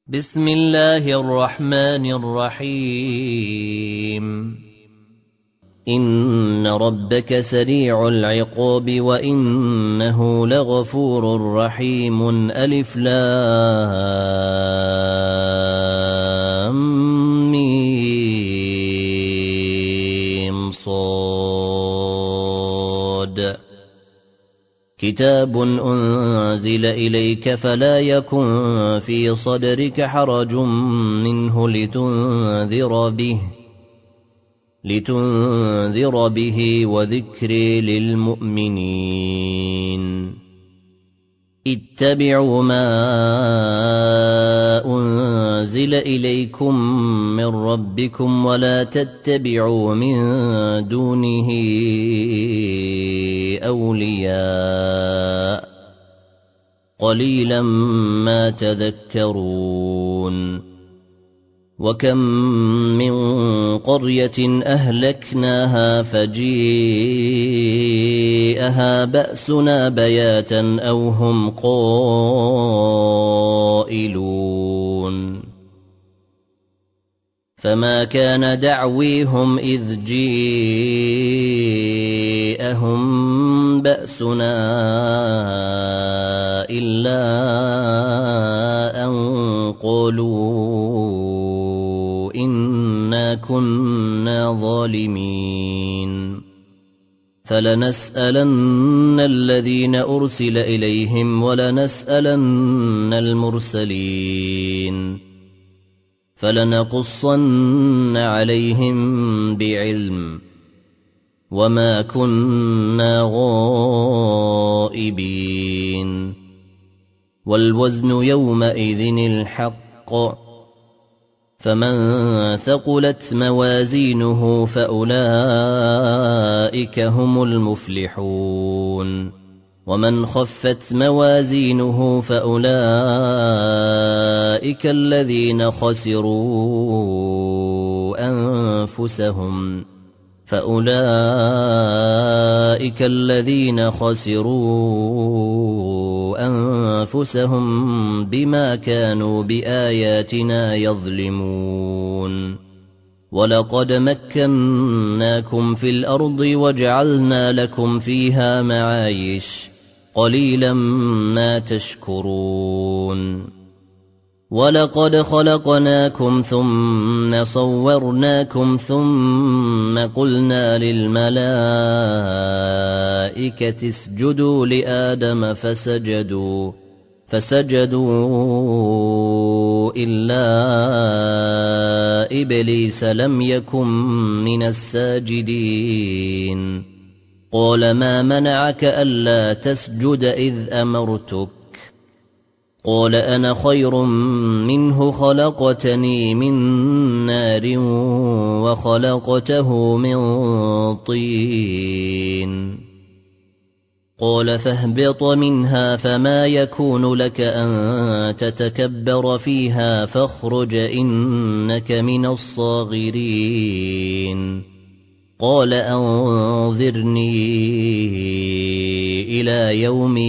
بسم الله الرحمن الرحيم إن ربك سريع العقاب وإنه لغفور رحيم ألف لام ميم صاد كتاب أنزل إليك فلا يكن في صدرك حرج منه لتنذر به وذكر للمؤمنين اتبعوا ما أنزل إليكم من ربكم ولا تتبعوا من دونه أولياء قليلا ما تذكرون وكم من قرية أهلكناها فجيءها بأسنا بياتا أو هم قائلون فما كان دعويهم إذ جيءهم بأسنا إلا أن قالوا إنا كنا ظالمين فلنسألن الذين أرسل إليهم ولنسألن المرسلين فلنقصن عليهم بعلم وما كنا غائبين والوزن يومئذ الحق فمن ثقلت موازينه فأولئك هم المفلحون ومن خفت موازينه فأولئك الذين خسروا أنفسهم بما كانوا بآياتنا يظلمون ولقد مكناكم في الأرض وجعلنا لكم فيها معايش قليلا ما تشكرون ولقد خلقناكم ثم صورناكم ثم قلنا للملائكة اسجدوا لآدم فسجدوا إلا إبليس لم يكن من الساجدين قال ما منعك ألا تسجد إذ أمرتك قال أنا خير منه خلقتني من نار وخلقته من طين قال فاهبط منها فما يكون لك أن تتكبر فيها فاخرج إنك من الصاغرين قال أنظرني إلى يوم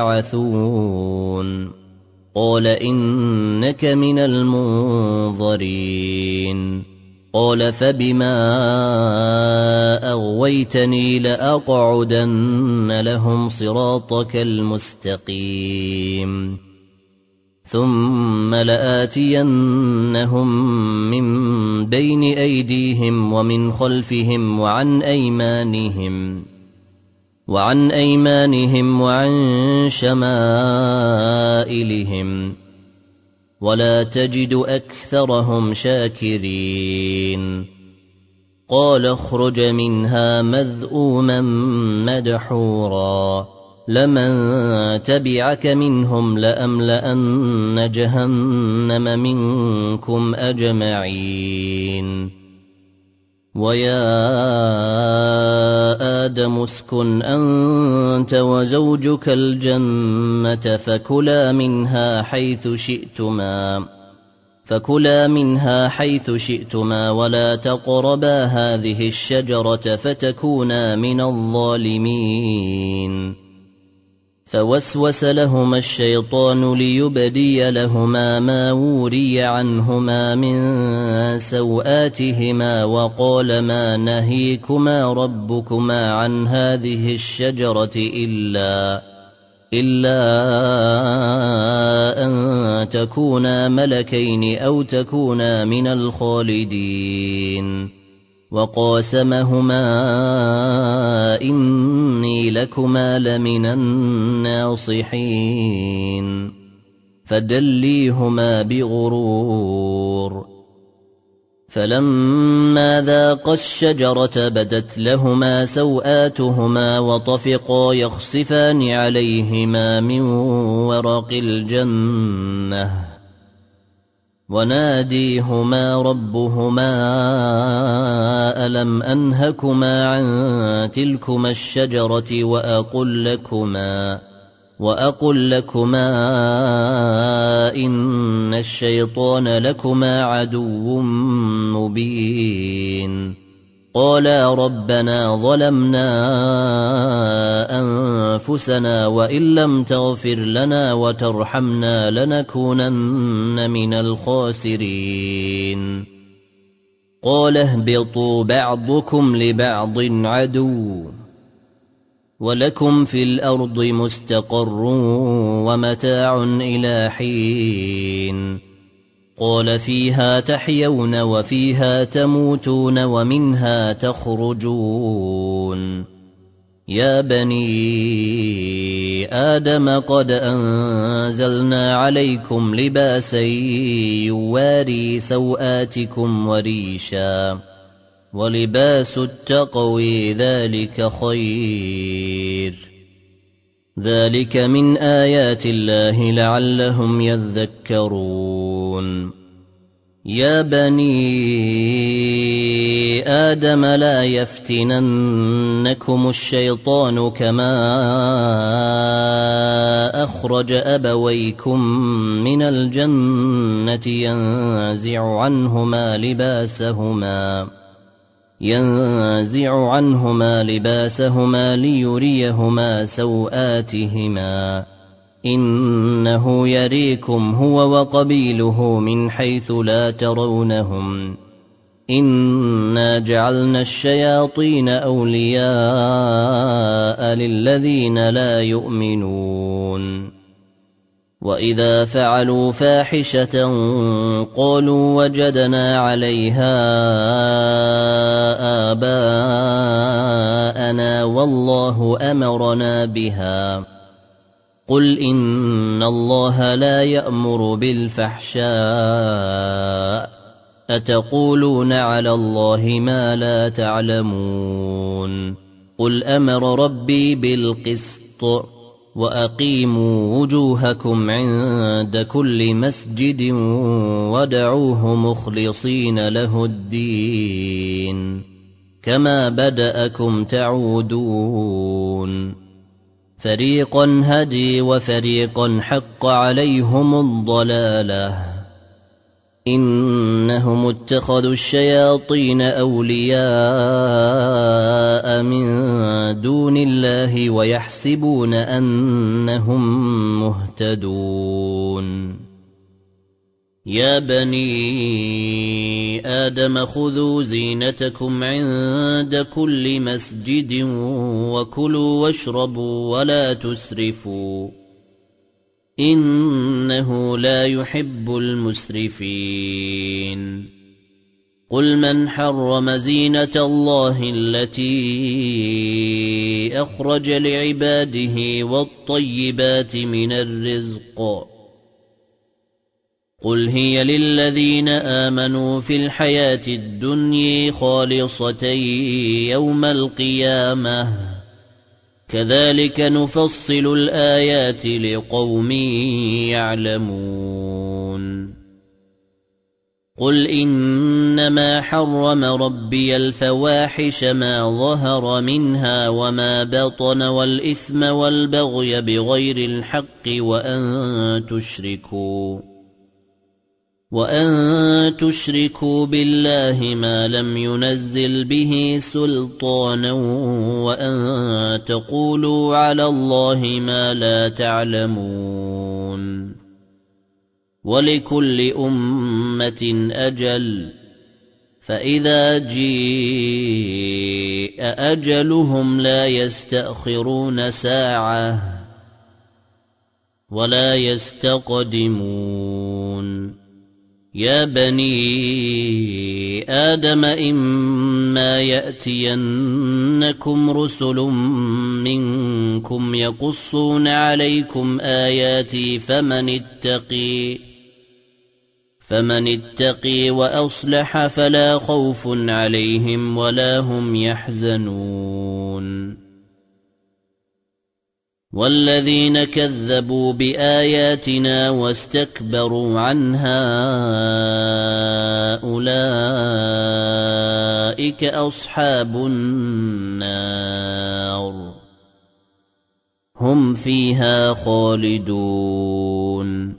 يبعثون قال إنك من المنظرين قال فبما أغويتني لأقعدن لهم صراطك المستقيم ثم لآتينهم من بين أيديهم ومن خلفهم وعن أيمانهم وعن شمائلهم ولا تجد أكثرهم شاكرين قال اخرج منها مذءوما مدحورا لمن تبعك منهم لأملأن جهنم منكم أجمعين ويا آدم اسكن أنت وزوجك الجنة فكلا منها حيث شئتما ولا تقربا هذه الشجرة فتكونا من الظالمين فوسوس لهما الشيطان ليبدي لهما ما وري عنهما من سوآتهما وقال ما نهيكما ربكما عن هذه الشجرة إلا أن تكونا ملكين أو تكونا من الخالدين وقاسمهما إني لكما لمن الناصحين فدليهما بغرور فلما ذاقا الشجرة بدت لهما سوآتهما وطفقا يخصفان عليهما من ورق الجنة وناديهما ربهما ألم أنهكما عن تلكما الشجرة وأقل لكما إن الشيطان لكما عدو مبين قالا ربنا ظلمنا أنفسنا وإن لم تغفر لنا وترحمنا لنكونن من الخاسرين قال اهبطوا بعضكم لبعض عدو ولكم في الأرض مستقر ومتاع إلى حين قال فيها تحيون وفيها تموتون ومنها تخرجون يا بني آدم قد أنزلنا عليكم لباسا يواري سوآتكم وريشا ولباس التقوى ذلك خير ذلك من آيات الله لعلهم يذكرون يا بني آدم لا يفتننكم الشيطان كما أخرج أبويكم من الجنة ينزع عنهما لباسهما ليريهما سوآتهما إنه يريكم هو وقبيله من حيث لا ترونهم إنا جعلنا الشياطين أولياء للذين لا يؤمنون وإذا فعلوا فاحشة قالوا وجدنا عليها آباءنا والله أمرنا بها قل إن الله لا يأمر بالفحشاء أتقولون على الله ما لا تعلمون قل أمر ربي بالقسط وأقيموا وجوهكم عند كل مسجد ودعوه مخلصين له الدين كما بدأكم تعودون فريقا هدي وفريقا حق عليهم الضلالة إنهم اتخذوا الشياطين أولياء من دون الله ويحسبون أنهم مهتدون يا بني آدم خذوا زينتكم عند كل مسجد وكلوا واشربوا ولا تسرفوا إنه لا يحب المسرفين قل من حرم زينة الله التي أخرج لعباده والطيبات من الرزق قل هي للذين آمنوا في الحياة الدنيا خالصة يوم القيامة كذلك نفصل الآيات لقوم يعلمون قل إنما حرم ربي الفواحش ما ظهر منها وما بطن والإثم والبغي بغير الحق وأن وأن تشركوا بالله ما لم ينزل به سلطانا وأن تقولوا على الله ما لا تعلمون ولكل أمة أجل فإذا جاء أجلهم لا يستأخرون ساعة ولا يستقدمون يا بني آدم إما يأتينكم رسل منكم يقصون عليكم آياتي فمن اتقي وأصلح فلا خوف عليهم ولا هم يحزنون والذين كذبوا بآياتنا واستكبروا عنها أولئك أصحاب النار هم فيها خالدون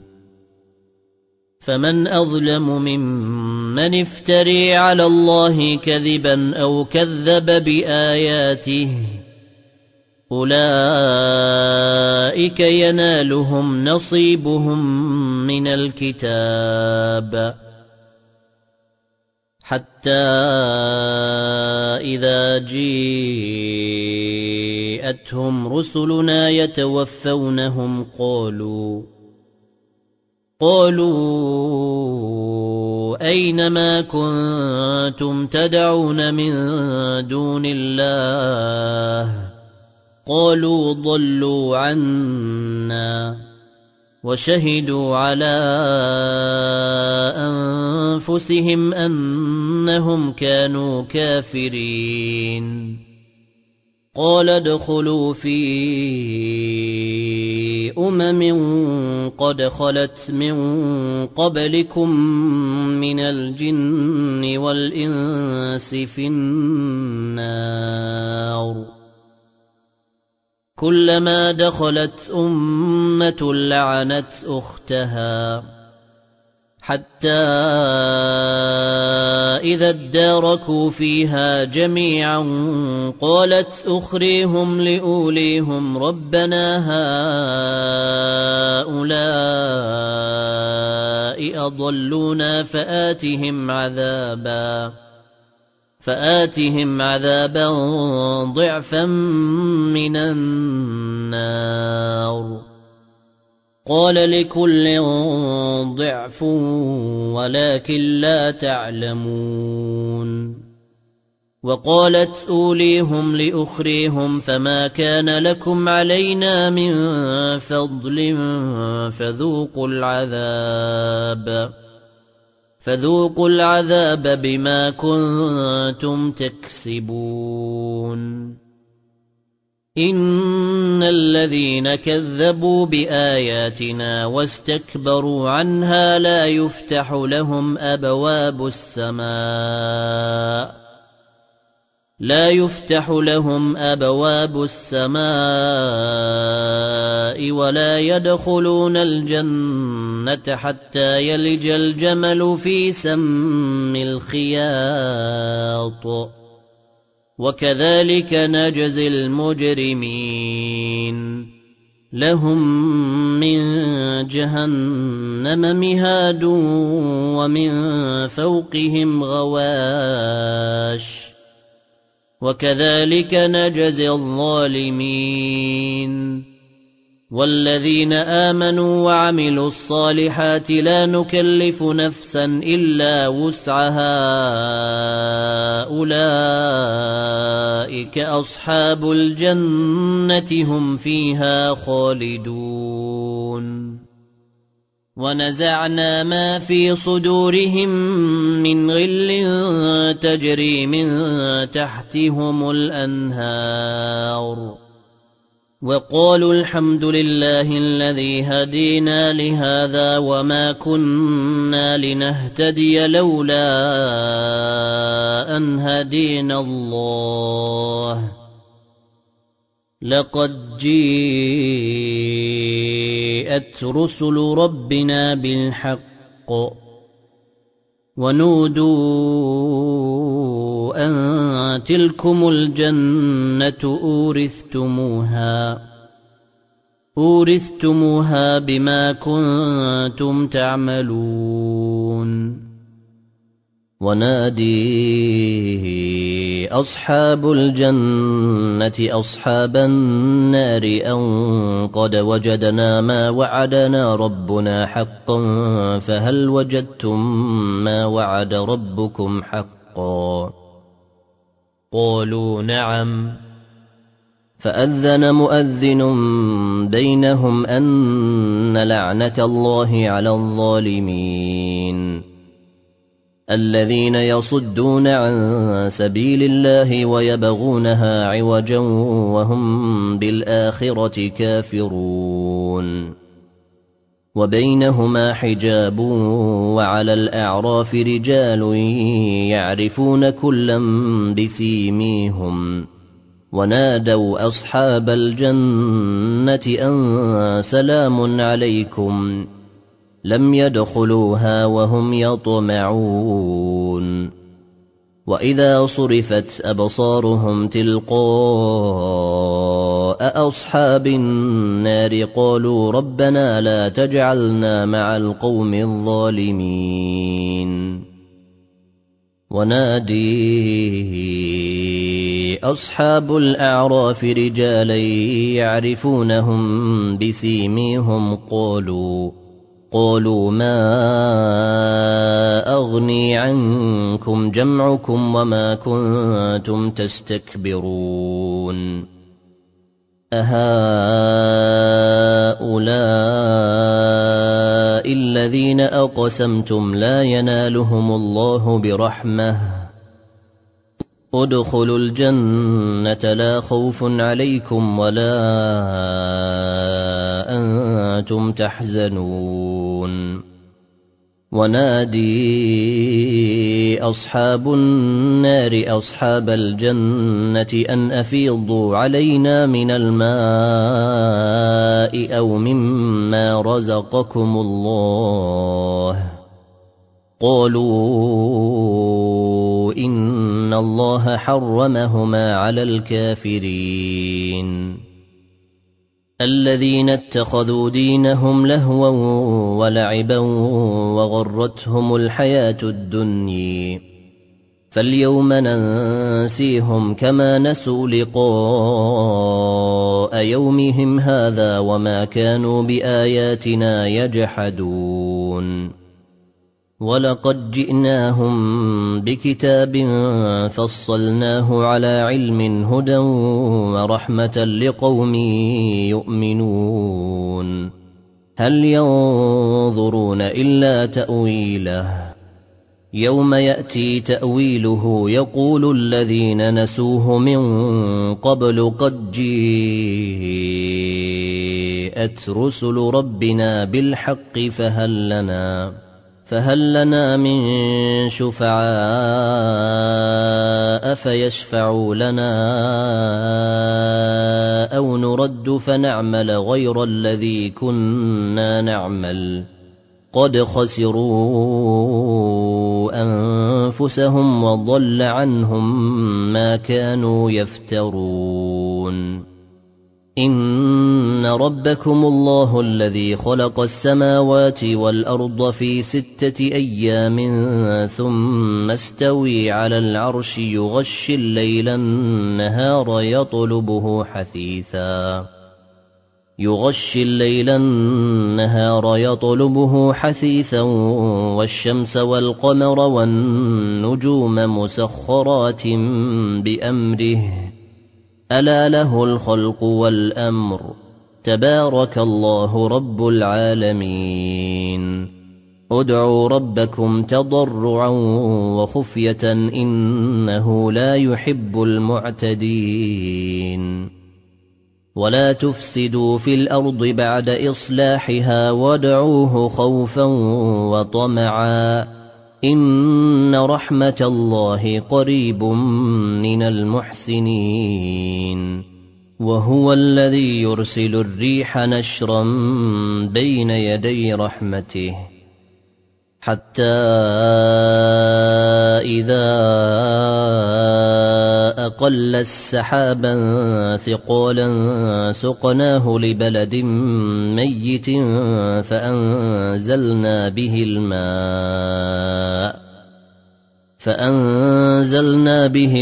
فمن أظلم ممن افتري على الله كذبا أو كذب بآياته أولئك ينالهم نصيبهم من الكتاب حتى إذا جاءتهم رسلنا يتوفونهم قالوا أين ما كنتم تدعون من دون الله قالوا ضلوا عنا وشهدوا على أنفسهم أنهم كانوا كافرين قال ادخلوا في قد خلت من قبلكم من الجن والإنس في النار كلما دخلت أمة لعنت أختها حتى إذا اداركوا فيها جميعا قالت أخريهم لأوليهم ربنا هؤلاء أضلونا فآتهم عذابا ضعفا من النار قال لكل ضعف ولكن لا تعلمون وقالت أوليهم لأخريهم فما كان لكم علينا من فضل فذوقوا العذاب بما كنتم تكسبون إن الذين كذبوا بآياتنا واستكبروا عنها لا يفتح لهم أبواب السماء ولا يدخلون الجنة حتى يلج الجمل في سم الخياط وكذلك نجزي المجرمين لهم من جهنم مهاد ومن فوقهم غواش وكذلك نجزي الظالمين والذين آمنوا وعملوا الصالحات لا نكلف نفسا إلا وسعها أولئك أصحاب الجنة هم فيها خالدون ونزعنا ما في صدورهم من غل تجري من تحتهم الأنهار وقالوا الحمد لله الذي هدينا لهذا وما كنا لنهتدي لولا أن هدينا الله لقد جاءت رسل ربنا بالحق ونودوا أن تلكم الجنة أورثتموها بما كنتم تعملون ونادي أصحاب الجنة أصحاب النار أن قد وجدنا ما وعدنا ربنا حقا فهل وجدتم ما وعد ربكم حقا قالوا نعم فأذن مؤذن بينهم أن لعنة الله على الظالمين الذين يصدون عن سبيل الله ويبغونها عوجا وهم بالآخرة كافرون وبينهما حجاب وعلى الأعراف رجال يعرفون كلا بسيميهم ونادوا أصحاب الجنة أن سلام عليكم لم يدخلوها وهم يطمعون وإذا صرفت أبصارهم تلقاء أصحاب النار قالوا ربنا لا تجعلنا مع القوم الظالمين ونادي أصحاب الأعراف رجالا يعرفونهم بسيميهم قالوا ما أغني عنكم جمعكم وما كنتم تستكبرون أهؤلاء الذين أقسمتم لا ينالهم الله برحمة ادخلوا الجنة لا خوف عليكم ولا أنتم تحزنون ونادي أصحاب النار أصحاب الجنة أن أفيضوا علينا من الماء أو مما رزقكم الله قالوا إن الله حرمهما على الكافرين الذين اتخذوا دينهم لهوا ولعبا وغرتهم الحياة الدنيا فاليوم ننسيهم كما نسوا لقاء يومهم هذا وما كانوا بآياتنا يجحدون ولقد جئناهم بكتاب فصلناه على علم هدى ورحمة لقوم يؤمنون هل ينظرون إلا تأويله يوم يأتي تأويله يقول الذين نسوه من قبل قد جاءت رسل ربنا بالحق فهل لنا من شفعاء فيشفعوا لنا أو نرد فنعمل غير الذي كنا نعمل قد خسروا أنفسهم وضل عنهم ما كانوا يفترون إن ربكم الله الذي خلق السماوات والأرض في 6 أيام ثم استوي على العرش يغشي الليل النهار يطلبه حثيثا والشمس والقمر والنجوم مسخرات بأمره ألا له الخلق والأمر تبارك الله رب العالمين ادعوا ربكم تضرعا وخفية إنه لا يحب المعتدين ولا تفسدوا في الأرض بعد إصلاحها وادعوه خوفا وطمعا إن رحمة الله قريب من المحسنين وهو الذي يرسل الريح نشرا بين يدي رحمته حتى إذا أقل السحابا ثقالا سقناه لبلد ميت فأنزلنا به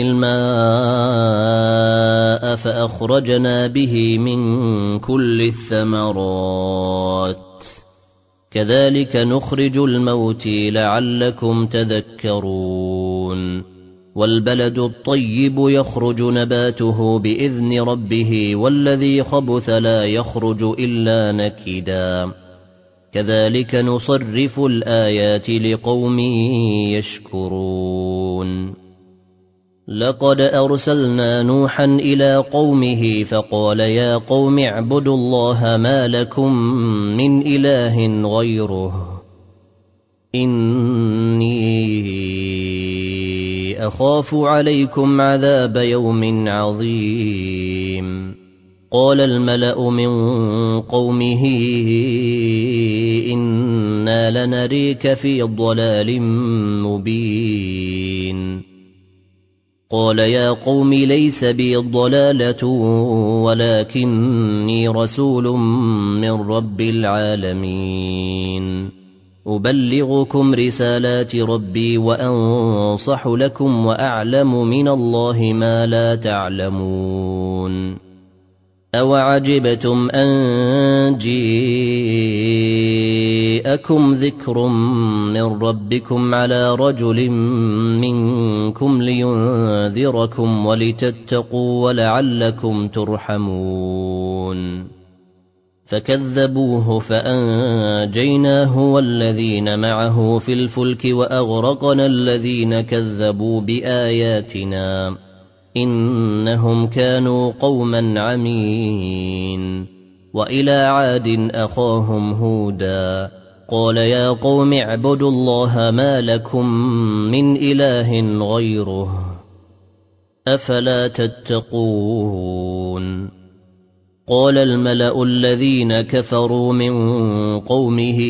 الماء فأخرجنا به من كل الثمرات كذلك نخرج الموتى لعلكم تذكرون والبلد الطيب يخرج نباته بإذن ربه والذي خبث لا يخرج إلا نكدا كذلك نصرف الآيات لقوم يشكرون لقد أرسلنا نوحا إلى قومه فقال يا قوم اعبدوا الله ما لكم من إله غيره إني أخاف عليكم عذاب يوم عظيم قال الملأ من قومه إنا لنريك في ضلال مبين قال يا قوم ليس بي ضلالة ولكني رسول من رب العالمين أبلغكم رسالات ربي وأنصح لكم وأعلم من الله ما لا تعلمون أوعجبتم أن جاءكم ذكر من ربكم على رجل منكم لينذركم ولتتقوا ولعلكم ترحمون فكذبوه فأنجيناه والذين معه في الفلك وأغرقنا الذين كذبوا بآياتنا إنهم كانوا قوما عمين وإلى عاد أخاهم هودا قال يا قوم اعبدوا الله ما لكم من إله غيره أفلا تتقون قال الملأ الذين كفروا من قومه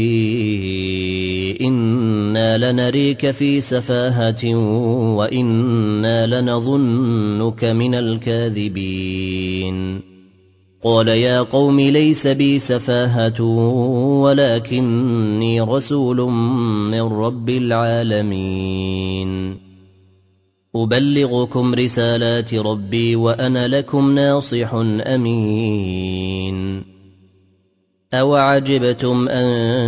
إنا لنريك في سفاهة وإنا لنظنك من الكاذبين قال يا قوم ليس بي سفاهة ولكني رسول من رب العالمين أبلغكم رسالات ربي وأنا لكم ناصح أمين أوعجبتم أن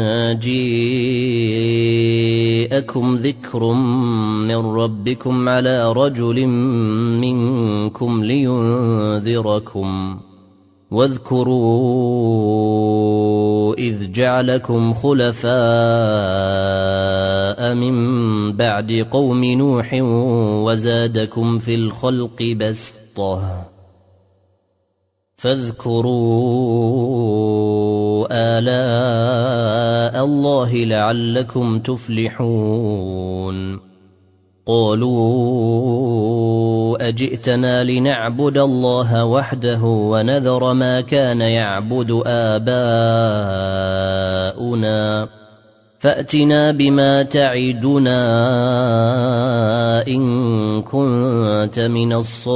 جاءكم ذكر من ربكم على رجل منكم لينذركم واذكروا إذ جعلكم خلفاء من بعد قوم نوح وزادكم في الخلق بسطة فاذكروا آلاء الله لعلكم تفلحون قالوا أجئتنا لنعبد الله وحده ونذر ما كان يعبد آباؤنا فأتنا بما تعدنا إن كنت من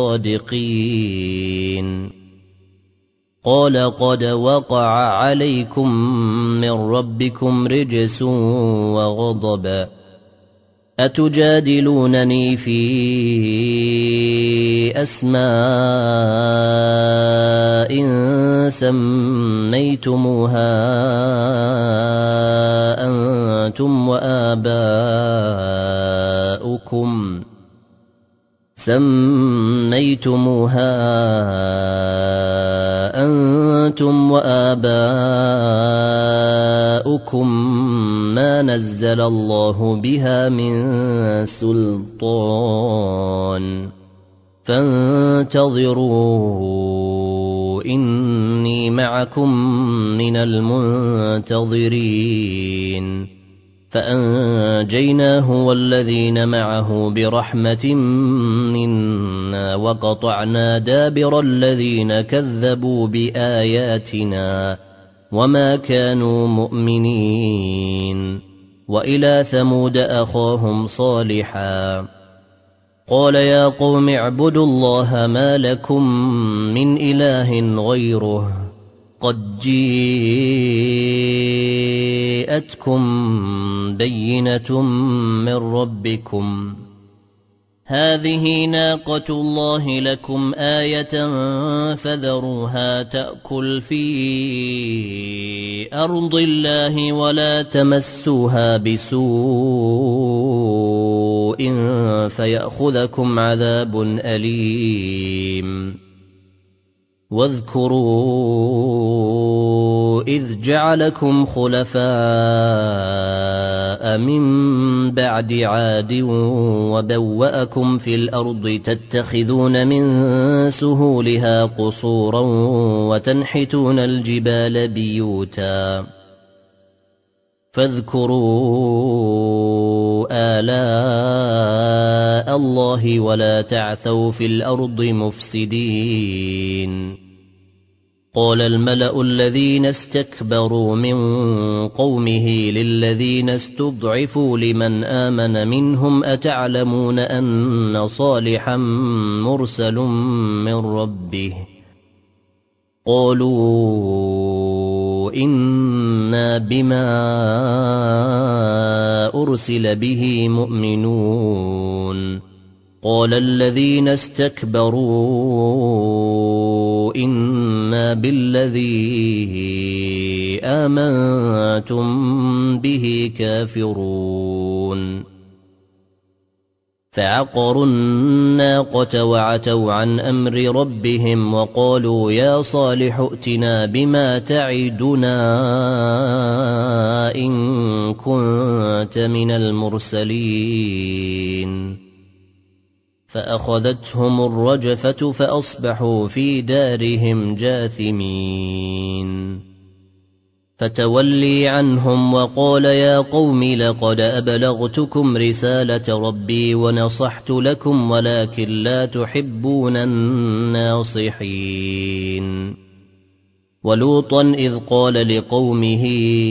الصادقين قال قد وقع عليكم من ربكم رجس وغضب أتجادلونني في أسماء سميتموها أنتم وآباؤكم ما نزل الله بها من سلطان فانتظروا إني معكم من المنتظرين فأنجيناه والذين معه برحمة منا وقطعنا دابر الذين كذبوا بآياتنا وما كانوا مؤمنين وإلى ثمود أخاهم صالحا قال يا قوم اعبدوا الله ما لكم من إله غيره قد جاءتكم بينة من ربكم هذه ناقة الله لكم آية فذروها تأكل في أرض الله ولا تمسوها بسوء فيأخذكم عذاب أليم واذكروا إذ جعلكم خلفاء من بعد عاد وبوأكم في الأرض تتخذون من سهولها قصورا وتنحتون الجبال بيوتا فاذكروا آلاء الله ولا تعثوا في الأرض مفسدين قال الملأ الذين استكبروا من قومه للذين استضعفوا لمن آمن منهم أتعلمون أن صالحا مرسل من ربه قالوا إنا بما أرسل به مؤمنون قال الذين استكبروا إنا بالذي آمنتم به كافرون فعقروا الناقة وعتوا عن أمر ربهم وقالوا يا صالح ائتنا بما تعدنا إن كنت من المرسلين فأخذتهم الرجفة فأصبحوا في دارهم جاثمين فتولي عنهم وقال يا قوم لقد أبلغتكم رسالة ربي ونصحت لكم ولكن لا تحبون الناصحين ولوطا إذ قال لقومه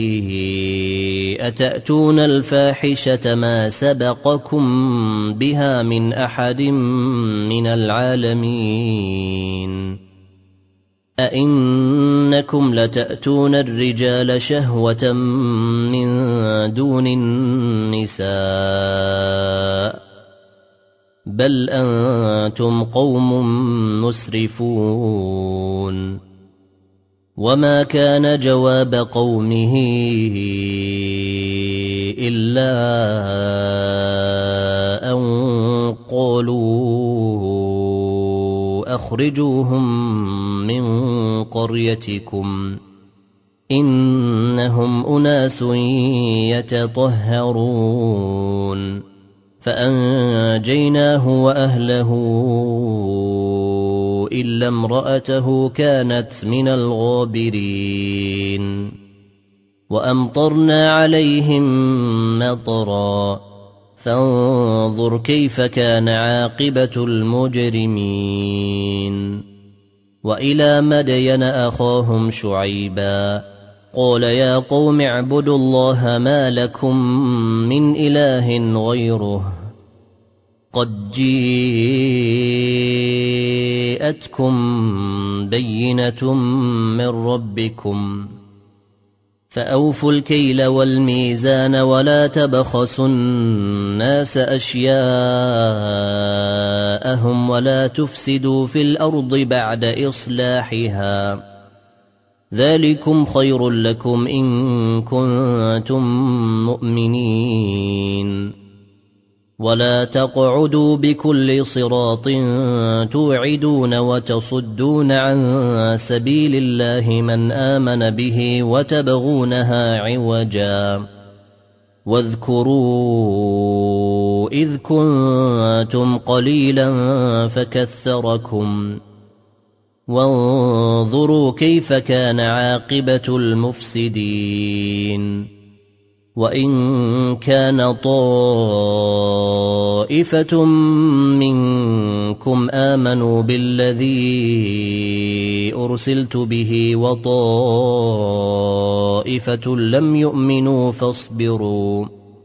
أتأتون الفاحشة ما سبقكم بها من أحد من العالمين أئنكم لتأتون الرجال شهوة من دون النساء بل أنتم قوم مسرفون وما كان جواب قومه إلا أن قالوا أخرجوهم من قريتكم إنهم أناس يتطهرون فأنجيناه وأهله إلا امرأته كانت من الغابرين وأمطرنا عليهم مطرا فانظر كيف كان عاقبة المجرمين وإلى مدين أخاهم شعيبا قال يا قوم اعبدوا الله ما لكم من إله غيره قد جاءتكم بينة من ربكم فأوفوا الكيل والميزان ولا تبخسوا الناس أشياءهم ولا تفسدوا في الأرض بعد إصلاحها ذلكم خير لكم إن كنتم مؤمنين ولا تقعدوا بكل صراط توعدون وتصدون عن سبيل الله من آمن به وتبغونها عوجا واذكروا إذ كنتم قليلا فكثركم وانظروا كيف كان عاقبة المفسدين وإن كان طائفة منكم آمنوا بالذي أرسلت به وطائفة لم يؤمنوا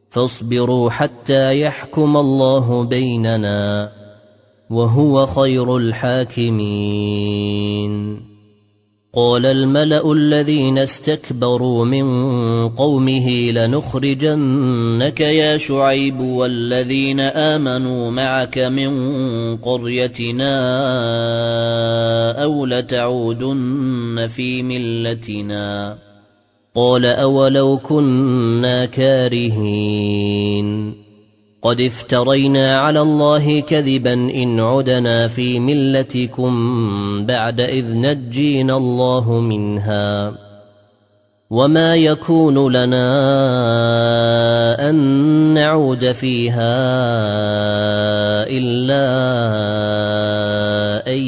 فاصبروا حتى يحكم الله بيننا وهو خير الحاكمين. قال الملأ الذين استكبروا من قومه لنخرجنك يا شعيب والذين آمنوا معك من قريتنا أو لتعودن في ملتنا. قال أولو كنا كارهين قد افترينا على الله كذبا إن عدنا في ملتكم بعد إذ نجينا الله منها وما يكون لنا أن نعود فيها إلا أن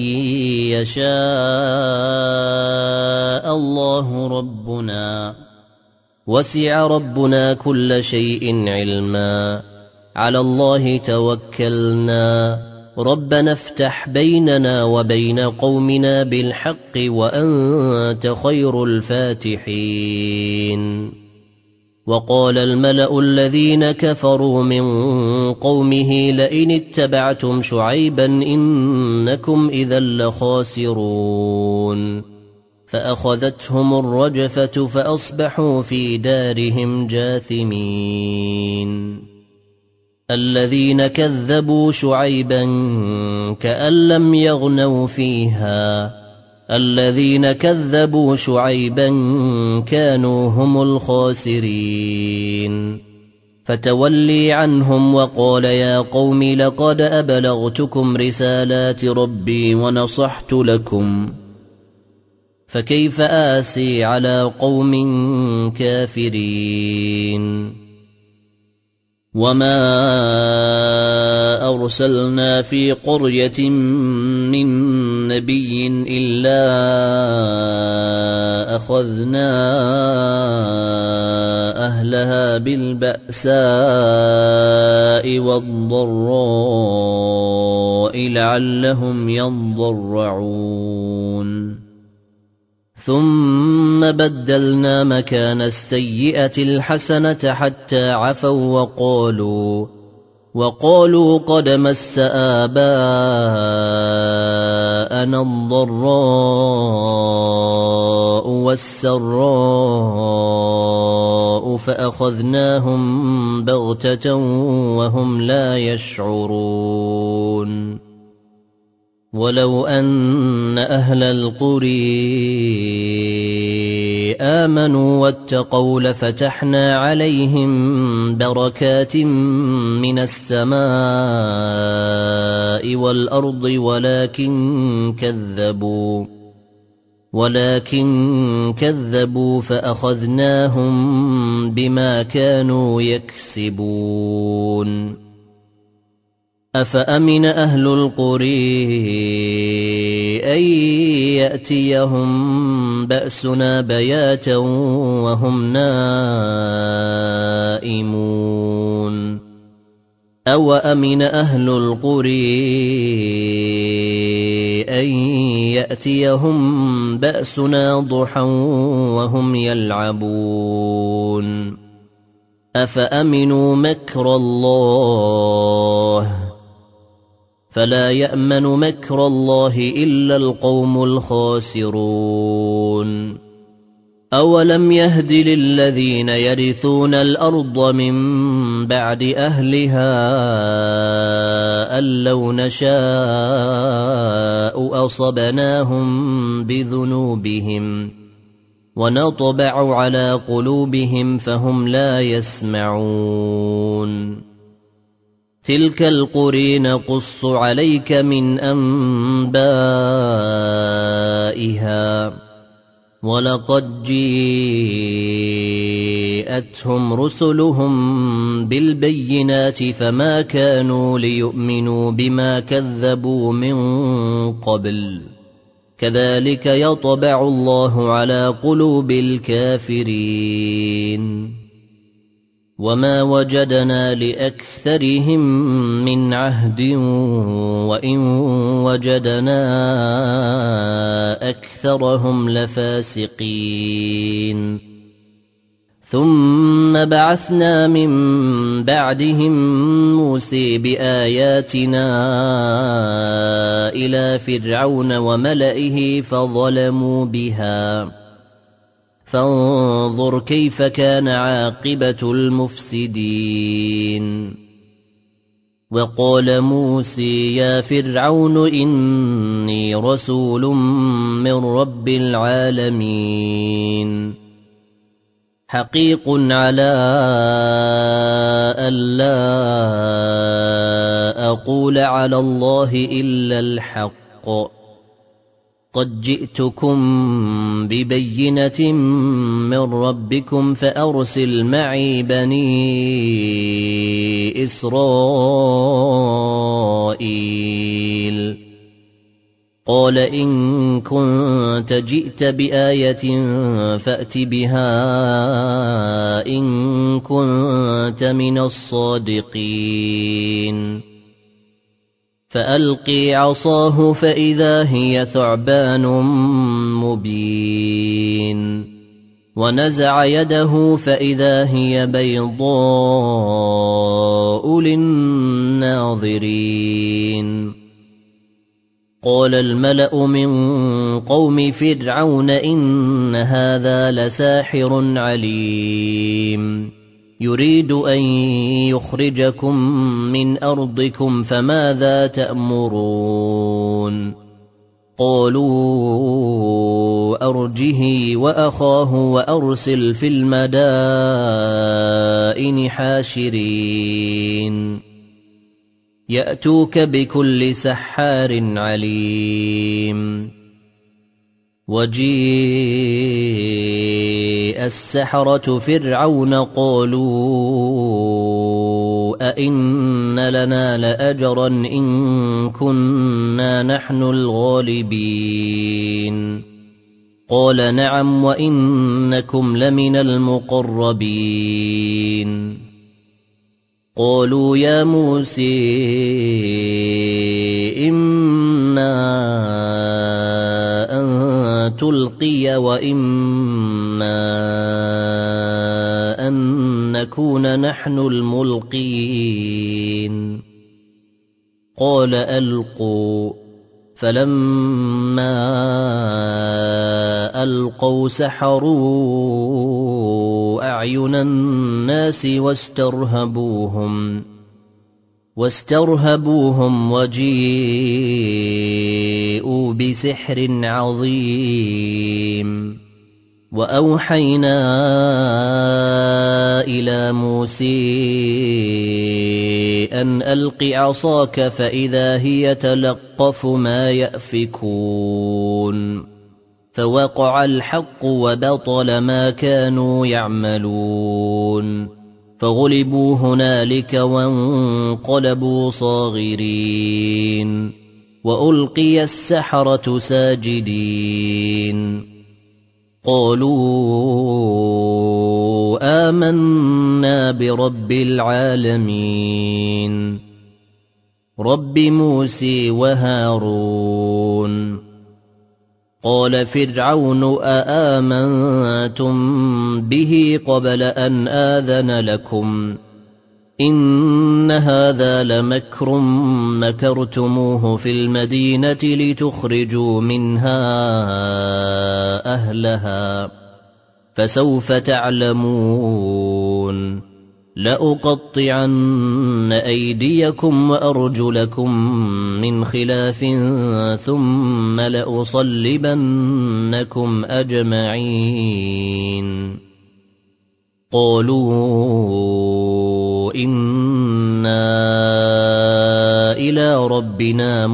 يشاء الله ربنا وسع ربنا كل شيء علما على الله توكلنا ربنا افتح بيننا وبين قومنا بالحق وأنت خير الفاتحين. وقال الملأ الذين كفروا من قومه لئن اتبعتم شعيبا إنكم إذا لخاسرون. فأخذتهم الرجفة فأصبحوا في دارهم جاثمين. الذين كذبوا شعيبا كأن لم يغنوا فيها الذين كذبوا شعيبا كانوا هم الخاسرين. فتولي عنهم وقال يا قوم لقد أبلغتكم رسالات ربي ونصحت لكم فكيف آسي على قوم كافرين. وما أرسلنا في قرية من نبي إلا أخذنا أهلها بالبأساء والضراء لعلهم يضرعون. ثم بدلنا مكان السيئة الحسنة حتى عفوا وقالوا قد مس آباءنا الضراء والسراء فأخذناهم بغتة وهم لا يشعرون. ولو أن أهل القرى آمنوا واتقوا لفتحنا عليهم بركات من السماء والأرض ولكن كذبوا فأخذناهم بما كانوا يكسبون. أفأمن أهل القرى أن يأتيهم بأسنا بياتا وهم نائمون. أو أمن أهل القرى أن يأتيهم بأسنا ضحى وهم يلعبون. أفأمنوا مكر الله فلا يأمن مكر الله إلا القوم الخاسرون. أولم يهد للذين يرثون الأرض من بعد أهلها أن لو نشاء أصبناهم بذنوبهم ونطبع على قلوبهم فهم لا يسمعون. تلك القرى نقص عليك من أنبائها ولقد جاءتهم رسلهم بالبينات فما كانوا ليؤمنوا بما كذبوا من قبل كذلك يطبع الله على قلوب الكافرين. وما وجدنا لأكثرهم من عهد وإن وجدنا أكثرهم لفاسقين. ثم بعثنا من بعدهم موسى بآياتنا إلى فرعون وملئه فظلموا بها فانظر كيف كان عاقبة المفسدين وقال موسى يا فرعون إني رسول من رب العالمين حقيق على ألا أقول على الله إلا الحق قد جئتكم ببينة من ربكم فأرسل معي بني إسرائيل قال إن كنت جئت بآية فأت بها إن كنت من الصادقين فألقي عصاه فإذا هي ثعبان مبين ونزع يده فإذا هي بيضاء للناظرين قال الملأ من قوم فرعون إن هذا لساحر عليم يريد أن يخرجكم من أرضكم فماذا تأمرون قالوا أرجه وأخاه وأرسل في المدائن حاشرين يأتوك بكل سحار عليم وجيء السحرة فرعون قالوا أئن لنا لأجرا إن كنا نحن الغالبين قال نعم وإنكم لمن المقربين قالوا يا موسى إما أن تلقي وإما أن نكون نحن الملقين قال ألقوا فلما ألقوا سحروا أعين الناس واسترهبوهم وجيءوا بسحر عظيم وأوحينا إلى موسى أن ألق عصاك فإذا هي تلقف ما يأفكون فوقع الحق وبطل ما كانوا يعملون فغلبوا هنالك وانقلبوا صاغرين وألقي السحرة ساجدين قالوا آمنا برب العالمين رب موسى وهارون قال فرعون أآمنتم به قبل أن آذن لكم إن هذا لمكر مكرتموه في المدينة لتخرجوا منها أهلها فسوف تعلمون لأقطعن أيديكم وأرجلكم من خلاف ثم لأصلبنكم أجمعين قالوا إنا إلى ربنا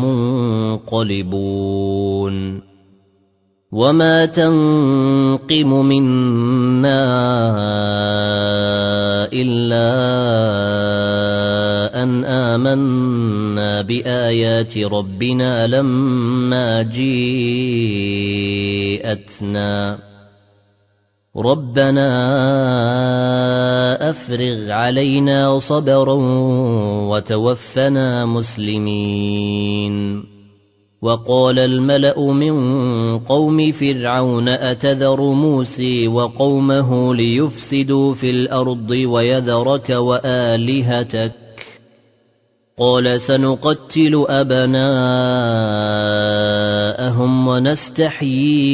منقلبون وما تنقم منا إلا أن آمنا بآيات ربنا لما جاءتنا ربنا أفرغ علينا صبرا وتوفنا مسلمين وقال الملأ من قوم فرعون أتذر موسى وقومه ليفسدوا في الأرض ويذرك وآلهتك قال سنقتل أبناءهم ونستحيي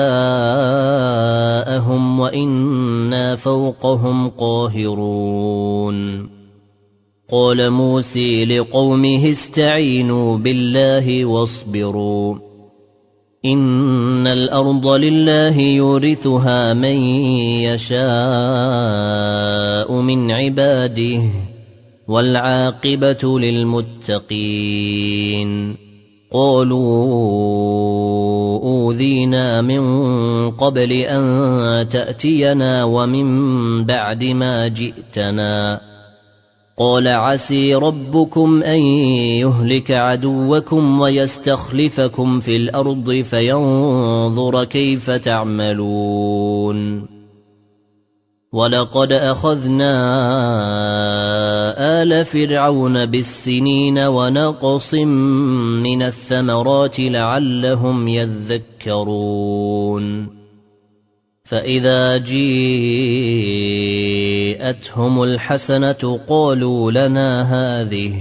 نساءهم وإنا فوقهم قاهرون قال موسى لقومه استعينوا بالله واصبروا إن الأرض لله يورثها من يشاء من عباده والعاقبة للمتقين قالوا أوذينا من قبل أن تأتينا ومن بعد ما جئتنا قال عسي ربكم أن يهلك عدوكم ويستخلفكم في الأرض فينظر كيف تعملون ولقد أخذنا آل فرعون بالسنين ونقص من الثمرات لعلهم يذكرون فإذا جاءتهم الحسنة قالوا لنا هذه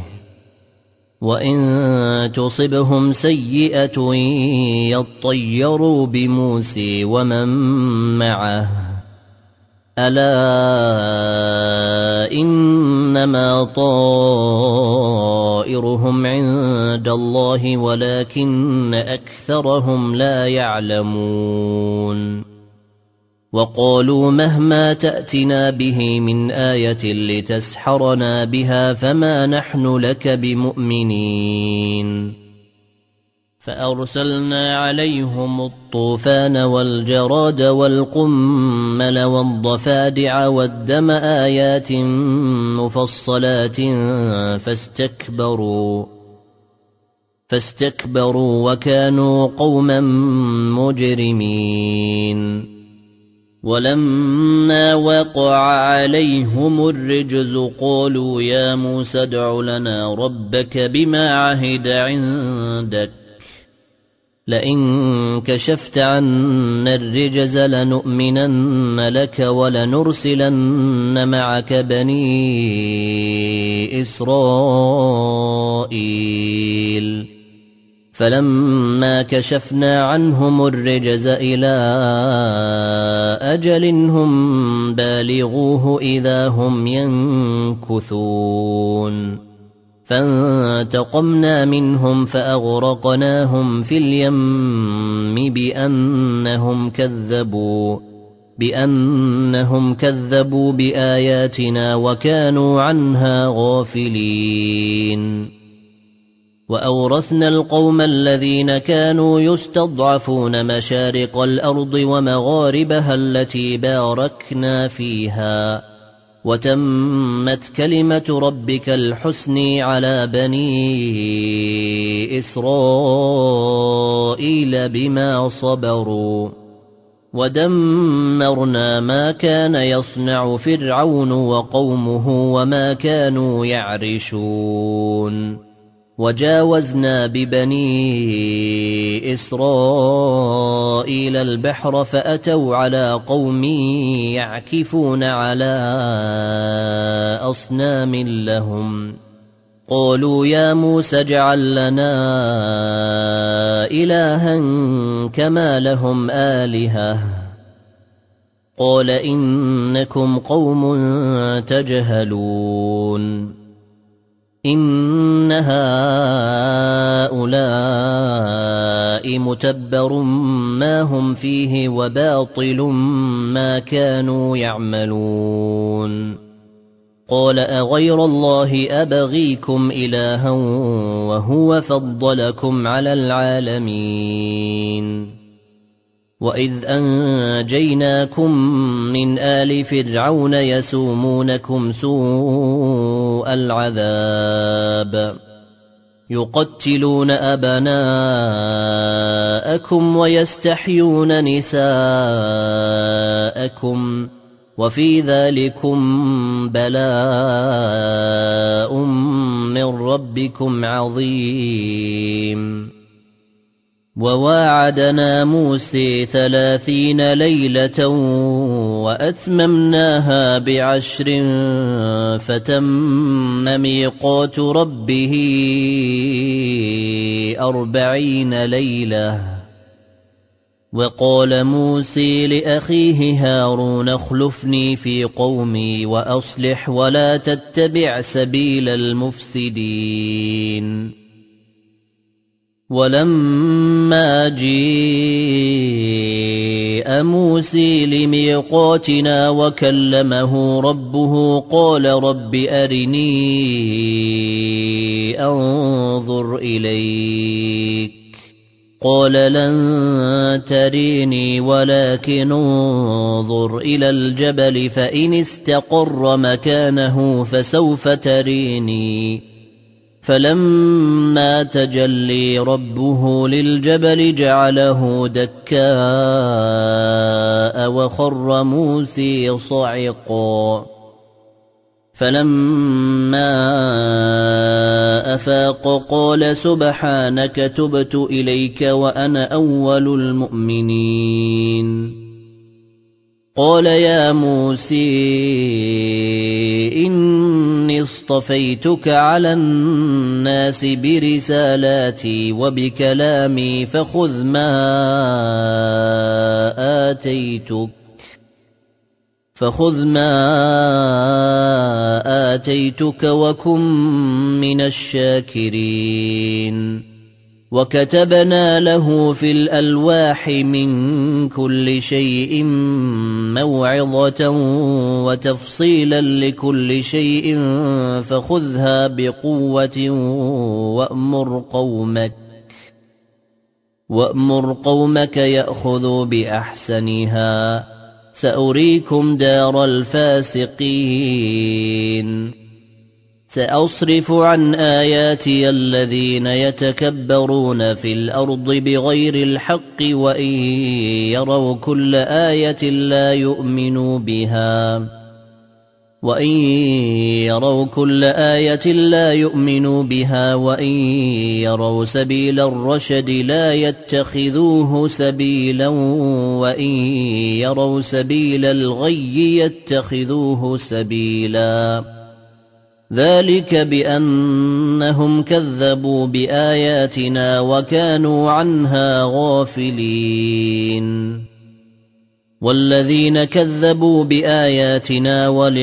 وإن تصبهم سيئة يطيروا بموسى ومن معه ألا إنما طائرهم عند الله ولكن أكثرهم لا يعلمون وقالوا مهما تأتنا به من آية لتسحرنا بها فما نحن لك بمؤمنين فأرسلنا عليهم الطوفان والجراد والقمل والضفادع والدم آيات مفصلات فاستكبروا وكانوا قوما مجرمين ولما وقع عليهم الرجز قالوا يا موسى ادع لنا ربك بما عهد عندك لئن كشفت عنا الرجز لنؤمنن لك ولنرسلن معك بني إسرائيل فلما كشفنا عنهم الرجز إلى أجل هم بالغوه إذا هم ينكثون فانتقمنا منهم فأغرقناهم في اليم بأنهم كذبوا بآياتنا وكانوا عنها غافلين وأورثنا القوم الذين كانوا يستضعفون مشارق الأرض ومغاربها التي باركنا فيها وتمت كلمة ربك الحسن على بني إسرائيل بما صبروا ودمرنا ما كان يصنع فرعون وقومه وما كانوا يعرشون وجاوزنا ببني إسرائيل البحر فأتوا على قوم يعكفون على أصنام لهم قالوا يا موسى اجعل لنا إلها كما لهم آلهة قال إنكم قوم تجهلون إن هؤلاء متبر ما هم فيه وباطل ما كانوا يعملون قال أغير الله أبغيكم إلها وهو فضلكم على العالمين وإذ أنجيناكم من آل فرعون يسومونكم سوء العذاب يقتلون أبناءكم ويستحيون نساءكم وفي ذلكم بلاء من ربكم عظيم وواعدنا موسى 30 ليلة وأتممناها ب10 فتم ميقات ربه 40 ليلة. وقال موسى لأخيه هارون اخلفني في قومي وأصلح ولا تتبع سبيل المفسدين. ولما جاء موسى لميقاتنا وكلمه ربه قال رب أرني أنظر إليك قال لن تريني ولكن انظر إلى الجبل فإن استقر مكانه فسوف تريني. فلما تجلي ربه للجبل جعله دكاء وخر موسى صعقا. فلما أفاق قال سبحانك تبت إليك وأنا أول المؤمنين. قال يا موسى إني اصطفيتك على الناس برسالاتي وبكلامي فخذ ما آتيتك وكن من الشاكرين. وكتبنا له في الألواح من كل شيء موعظة وتفصيلا لكل شيء فخذها بقوة وأمر قومك يأخذوا بأحسنها سأريكم دار الفاسقين. سأصرف عن آياتي الذين يتكبرون في الأرض بغير الحق وإن يروا كل آية لا يؤمنوا بها وإن يروا سبيل الرشد لا يتخذوه سبيلا وإن يروا سبيل الغي يتخذوه سبيلا. ذلك بأنهم كذبوا بآياتنا وكانوا عنها غافلين. والذين كذبوا بآياتنا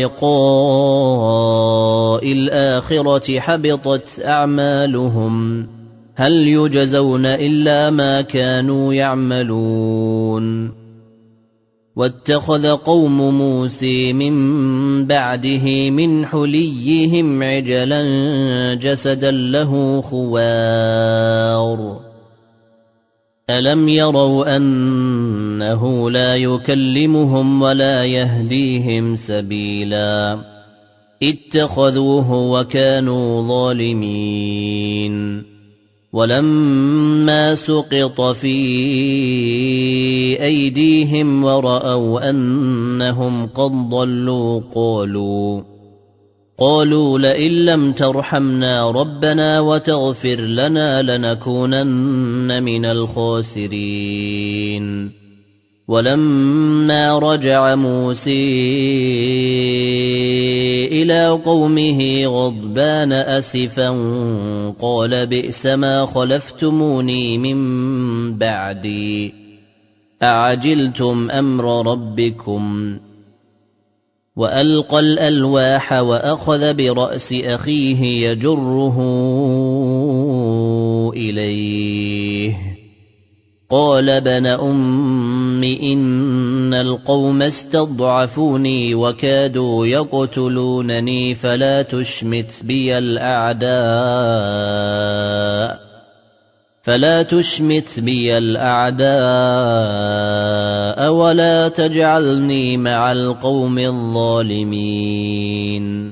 ولقاء الآخرة حبطت أعمالهم هل يجزون إلا ما كانوا يعملون. واتخذ قوم موسى من بعده من حليهم عجلا جسدا له خوار. ألم يروا أنه لا يكلمهم ولا يهديهم سبيلا اتخذوه وكانوا ظالمين. ولما سقط في أيديهم ورأوا أنهم قد ضلوا قالوا لئن لم ترحمنا ربنا وتغفر لنا لنكونن من الخاسرين. ولما رجع موسى إلى قومه غضبان أسفا قال بئس ما خلفتموني من بعدي أعجلتم أمر ربكم. وألقى الألواح وأخذ برأس أخيه يجره إليه قال ابن أم إن القوم استضعفوني وكادوا يقتلونني فلا تشمت بي الأعداء ولا تجعلني مع القوم الظالمين.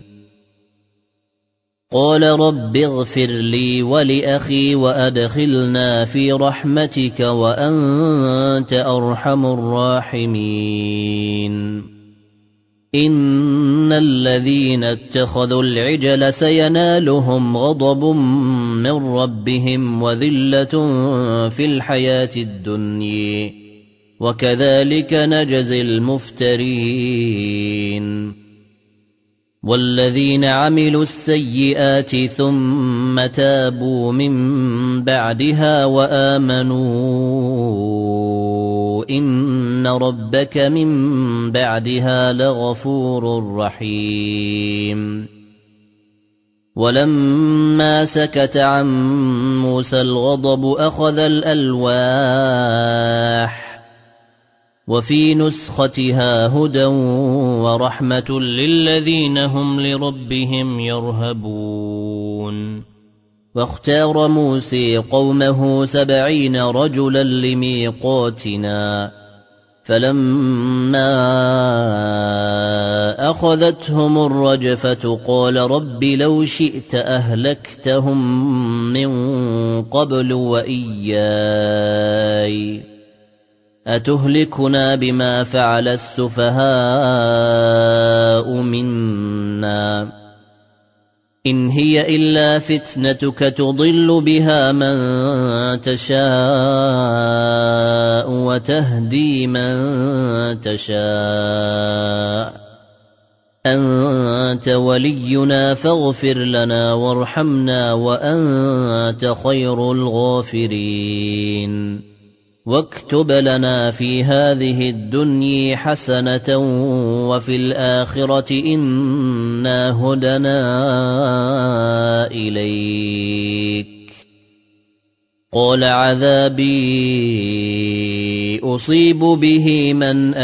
قال رب اغفر لي ولأخي وأدخلنا في رحمتك وأنت أرحم الراحمين. إن الذين اتخذوا العجل سينالهم غضب من ربهم وذلة في الحياة الدنيا وكذلك نجزي المفترين والذين عملوا السيئات ثم تابوا من بعدها وآمنوا إن ربك من بعدها لغفور رحيم ولما سكت عن موسى الغضب أخذ الألواح وفي نسختها هدى ورحمة للذين هم لربهم يرهبون واختار موسى قومه 70 رجلا لميقاتنا فلما أخذتهم الرجفة قال رب لو شئت أهلكتهم من قبل وإياي أتهلكنا بما فعل السفهاء منا إن هي إلا فتنتك تضل بها من تشاء وتهدي من تشاء أنت ولينا فاغفر لنا وارحمنا وأنت خير الغافرين واكتب لنا في هذه الدنيا حسنة وفي الآخرة إنا هدنا إليك قال عذابي أصيب به من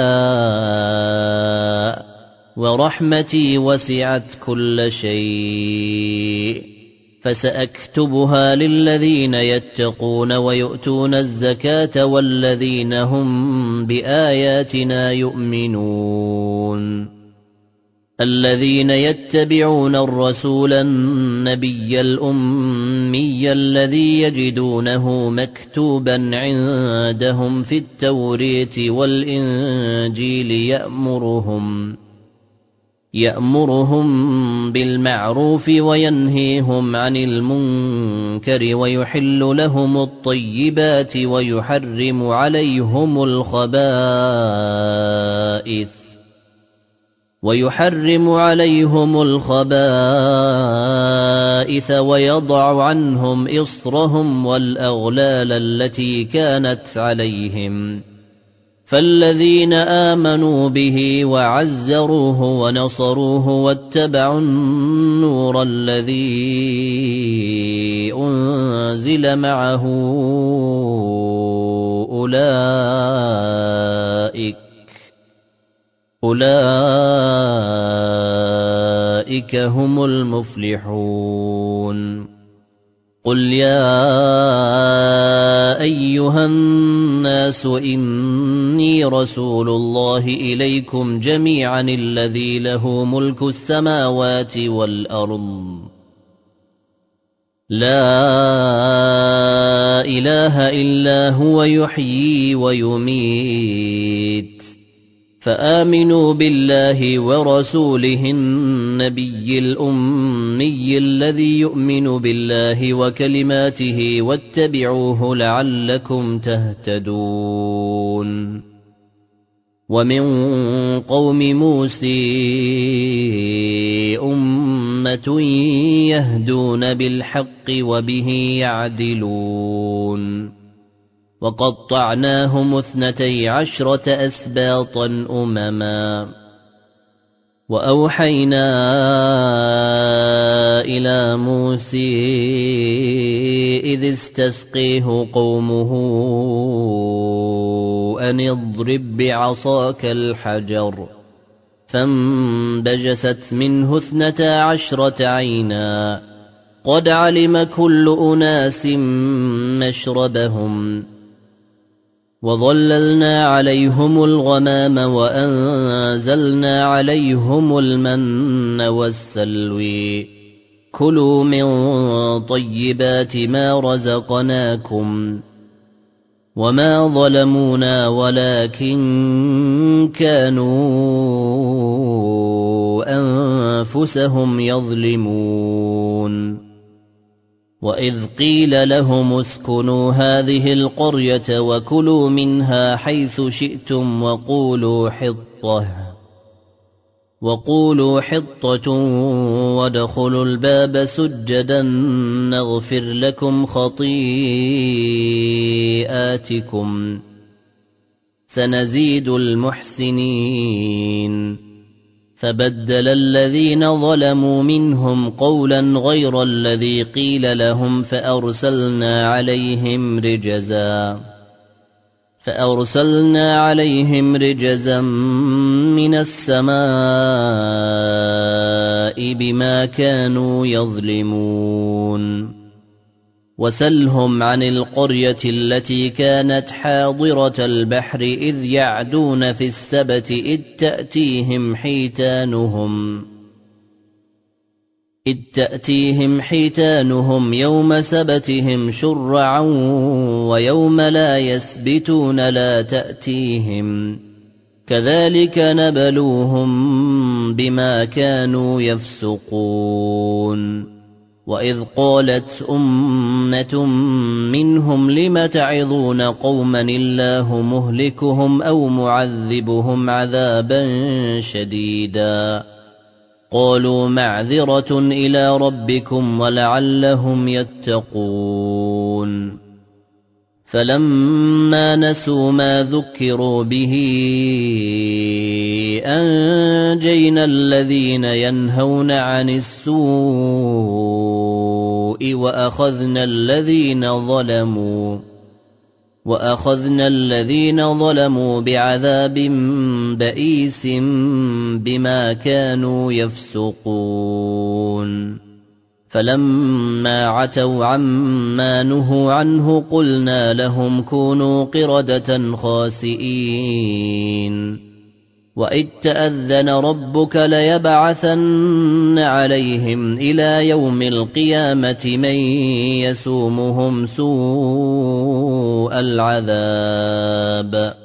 أشاء ورحمتي وسعت كل شيء فسأكتبها للذين يتقون ويؤتون الزكاة والذين هم بآياتنا يؤمنون الذين يتبعون الرسول النبي الأمي الذي يجدونه مكتوبا عندهم في التوراة والإنجيل يأمرهم بالمعروف وينهيهم عن المنكر ويحل لهم الطيبات ويحرم عليهم الخبائث ويضع عنهم إصرهم والأغلال التي كانت عليهم فالذين آمنوا به وعزروه ونصروه واتبعوا النور الذي أنزل معه أولئك هم المفلحون قل يا أيها الناس إني رسول الله إليكم جميعا الذي له ملك السماوات والأرض لا إله إلا هو يحيي ويميت فآمنوا بالله ورسوله النبي الأمي الذي يؤمن بالله وكلماته واتبعوه لعلكم تهتدون ومن قوم موسى أمة يهدون بالحق وبه يعدلون وقطعناهم 12 أسباطا أمما وأوحينا إلى موسى إذ استسقيه قومه أن اضرب بعصاك الحجر فانبجست منه 12 عينا قد علم كل أناس مشربهم وظللنا عليهم الغمام وأنزلنا عليهم المن والسلوى كلوا من طيبات ما رزقناكم وما ظلمونا ولكن كانوا أنفسهم يظلمون وإذ قيل لهم اسكنوا هذه القرية وكلوا منها حيث شئتم وقولوا حطة وادخلوا الباب سجدا نغفر لكم خطيئاتكم سنزيد المحسنين فبدل الذين ظلموا منهم قولا غير الذي قيل لهم فأرسلنا عليهم رجزا من السماء بما كانوا يظلمون وسلهم عن القرية التي كانت حاضرة البحر إذ يعدون في السبت إذ تأتيهم حيتانهم يوم سبتهم شرعا ويوم لا يسبتون لا تأتيهم كذلك نبلوهم بما كانوا يفسقون وإذ قالت أمة منهم لم تعظون قوما الله مهلكهم أو معذبهم عذابا شديدا قالوا معذرة إلى ربكم ولعلهم يتقون فلما نسوا ما ذكروا به أنجينا الذين ينهون عن السوء وأخذنا الذين ظلموا بعذاب بئيس بما كانوا يفسقون فلما عتوا عما نهوا عنه قلنا لهم كونوا قردة خاسئين وإذ تأذن ربك ليبعثن عليهم إلى يوم القيامة من يسومهم سوء العذاب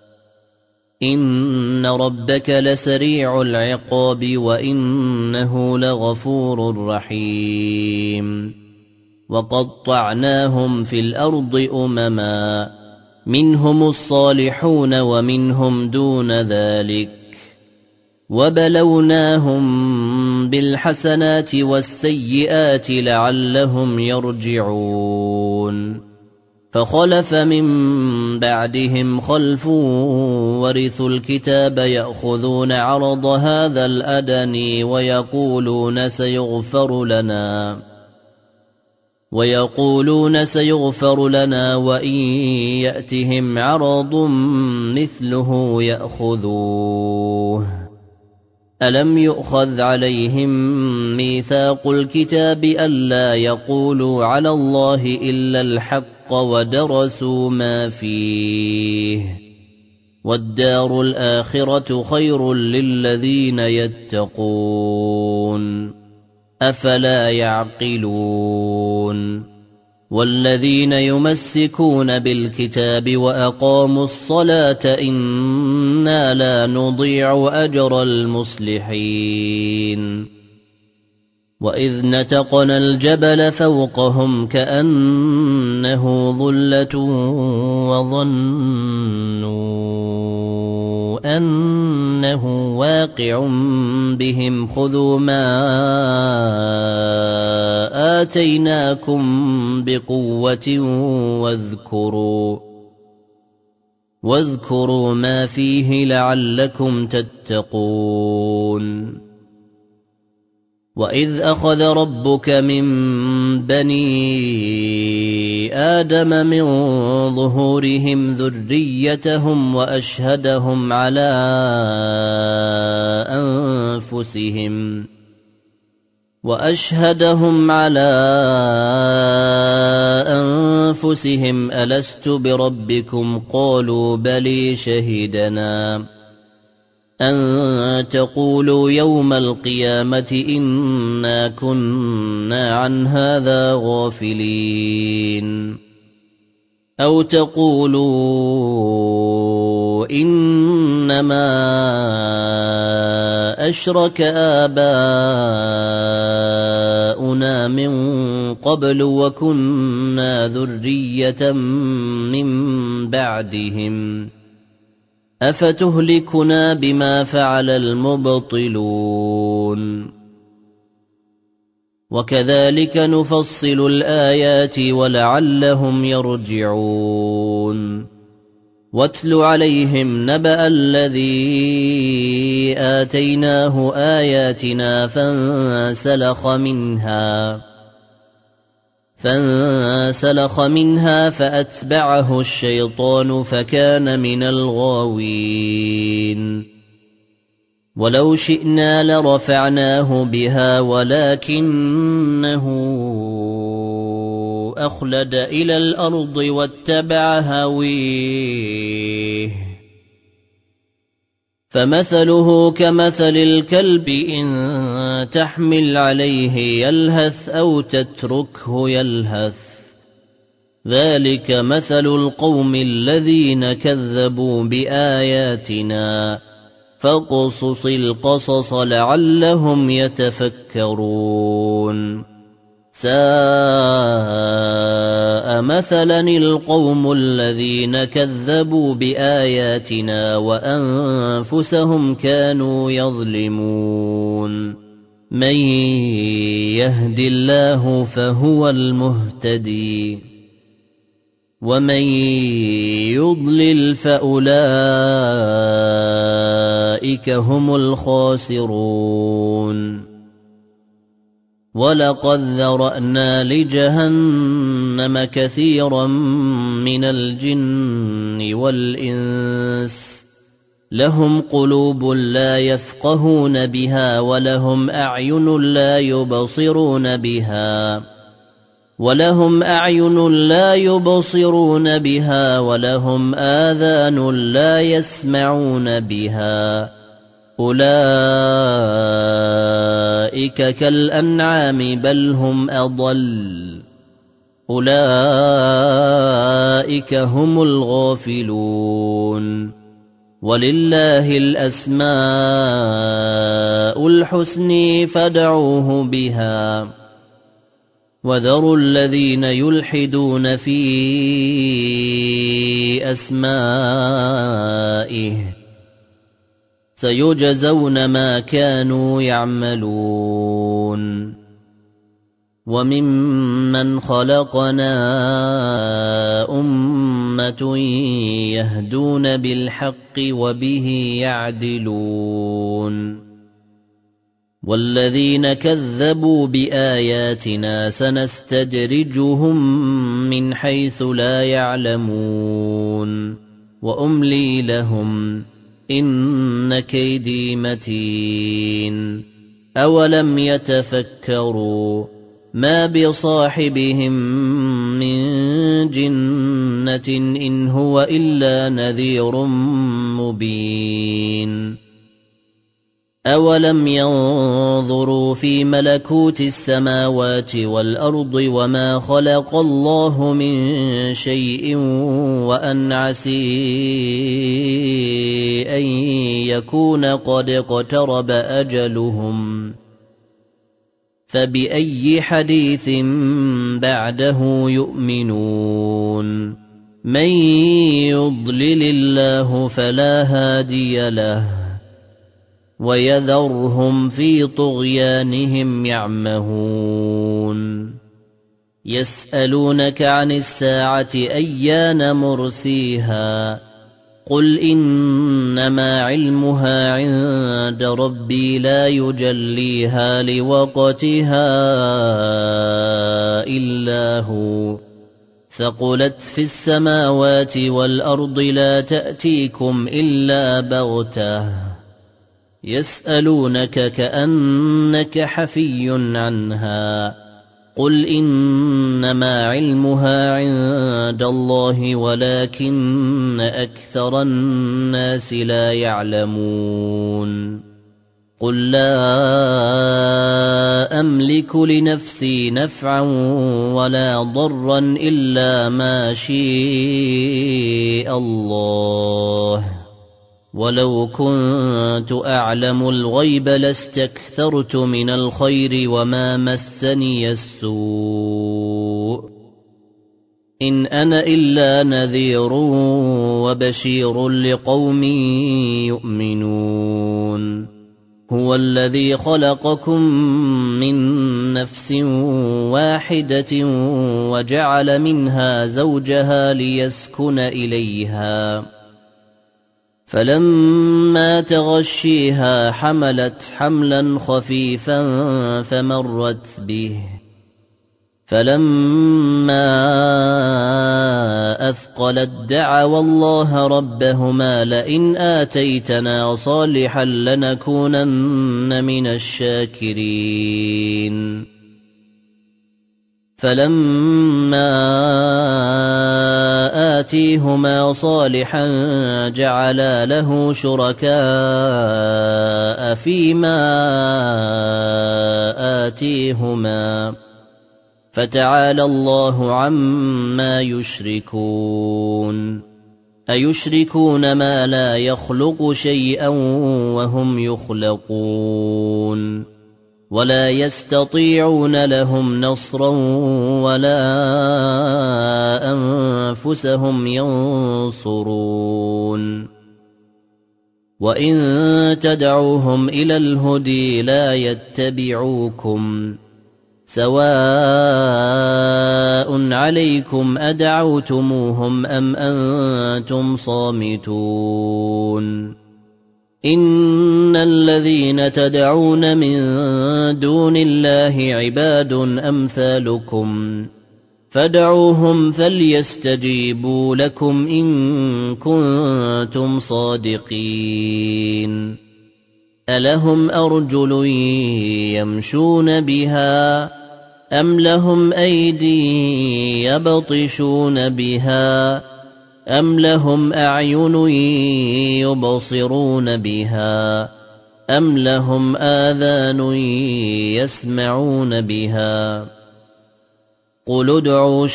إن ربك لسريع العقاب وإنه لغفور رحيم وقطعناهم في الأرض أمما منهم الصالحون ومنهم دون ذلك وبلوناهم بالحسنات والسيئات لعلهم يرجعون فخلف من بعدهم خلف ورثوا الكتاب يأخذون عرض هذا الأدنى ويقولون سيغفر لنا وإن يأتهم عرض مثله يأخذوه ألم يؤخذ عليهم ميثاق الكتاب ألا يقولوا على الله إلا الحق ودرسوا ما فيه والدار الآخرة خير للذين يتقون أفلا يعقلون والذين يمسكون بالكتاب وأقاموا الصلاة إنا لا نضيع أجر المصلحين وإذ نتقنا الجبل فوقهم كأنه ظلة وظنوا أنه واقع بهم خذوا ما آتيناكم بقوة واذكروا ما فيه لعلكم تتقون وإذ أخذ ربك من بني آدم من ظهورهم ذريتهم وأشهدهم على أنفسهم ألست بربكم قالوا بلي شهدنا أن تقولوا يوم القيامة إنا كنا عن هذا غافلين أو تقولوا إنما أشرك آباؤنا من قبل وكنا ذرية من بعدهم أفتهلكنا بما فعل المبطلون وكذلك نفصل الآيات ولعلهم يرجعون واتل عليهم نبأ الذي آتيناه آياتنا فانسلخ منها فأتبعه الشيطان فكان من الغاوين ولو شئنا لرفعناه بها ولكنه أخلد إلى الأرض واتبع هويه فمثله كمثل الكلب إن تحمل عليه يلهث أو تتركه يلهث ذلك مثل القوم الذين كذبوا بآياتنا فاقصص القصص لعلهم يتفكرون ساء مثلا القوم الذين كذبوا بآياتنا وأنفسهم كانوا يظلمون من يهد الله فهو المهتدي ومن يضلل فأولئك هم الخاسرون ولقد ذرأنا لجهنم كثيرا من الجن والإنس لهم قلوب لا يفقهون بها ولهم أعين لا يبصرون بها ولهم آذان لا يسمعون بها أولئك كالأنعام بل هم أضل أولئك هم الغافلون ولله الأسماء الحسنى فادعوه بها وذروا الذين يلحدون في أسمائه سيجزون ما كانوا يعملون وممن خلقنا أمة يهدون بالحق وبه يعدلون والذين كذبوا بآياتنا سنستدرجهم من حيث لا يعلمون وأملي لهم إن كيدي متين أولم يتفكروا ما بصاحبهم من جنة إن هو إلا نذير مبين أولم ينظروا في ملكوت السماوات والأرض وما خلق الله من شيء وأن عسي أن يكون قد اقترب أجلهم فبأي حديث بعده يؤمنون من يضلل الله فلا هادي له ويذرهم في طغيانهم يعمهون يسألونك عن الساعة أيان مرسيها قل إنما علمها عند ربي لا يجليها لوقتها إلا هو ثقلت في السماوات والأرض لا تأتيكم إلا بغتة يسألونك كأنك حفي عنها قل إنما علمها عند الله ولكن أكثر الناس لا يعلمون قل لا أملك لنفسي نفعا ولا ضرا إلا ما شاء الله ولو كنت أعلم الغيب لاستكثرت من الخير وما مسني السوء إن أنا إلا نذير وبشير لقوم يؤمنون هو الذي خلقكم من نفس واحدة وجعل منها زوجها ليسكن إليها فلما تغشيها حملت حملا خفيفا فمرت به فلما أثقلت دعوا الله ربهما لئن آتيتنا صالحا لنكونن من الشاكرين فلما آتيهما صالحا جعلا له شركاء فيما آتيهما فتعالى الله عما يشركون أيشركون ما لا يخلق شيئا وهم يخلقون ولا يستطيعون لهم نصرا ولا أنفسهم ينصرون وإن تدعوهم إلى الهدي لا يتبعوكم سواء عليكم أدعوتموهم أم أنتم صامتون إن الذين تدعون من دون الله عباد أمثالكم فادعوهم فليستجيبوا لكم إن كنتم صادقين ألهم أرجل يمشون بها أم لهم أيدي يبطشون بها أم لهم أعين يبصرون بها أم لهم آذان يسمعون بها قل ادعوا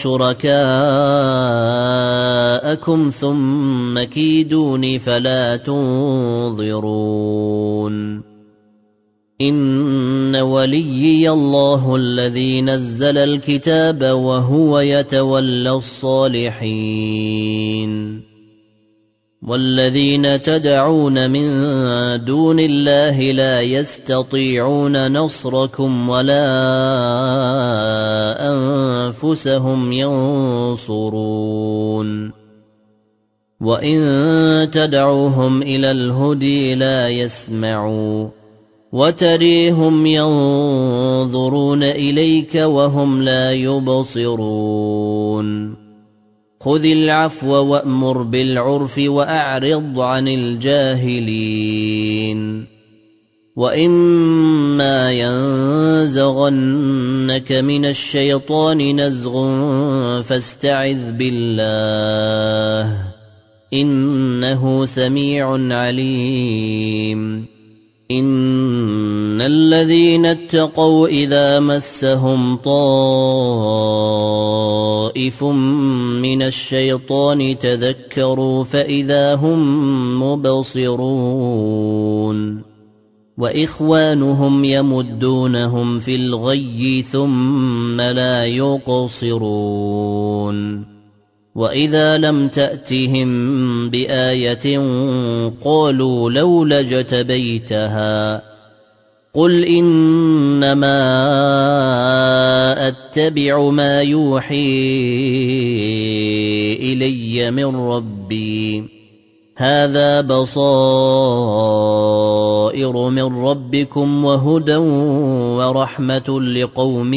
شركاءكم ثم كيدون فلا تنظرون إن وليي الله الذي نزل الكتاب وهو يتولى الصالحين والذين تدعون من دون الله لا يستطيعون نصركم ولا أنفسهم ينصرون وإن تدعوهم إلى الهدي لا يسمعوا وتريهم ينظرون إليك وهم لا يبصرون خذ العفو وأمر بالعرف وأعرض عن الجاهلين وإما ينزغنك من الشيطان نزغ فاستعذ بالله إنه سميع عليم إن الذين اتقوا إذا مسهم طائف من الشيطان تذكروا فإذا هم مبصرون وإخوانهم يمدونهم في الغي ثم لا يقصرون وإذا لم تأتهم بآية قالوا لولا اجتبيتها قل إنما أتبع ما يوحي إلي من ربي هذا بصائر من ربكم وهدى ورحمة لقوم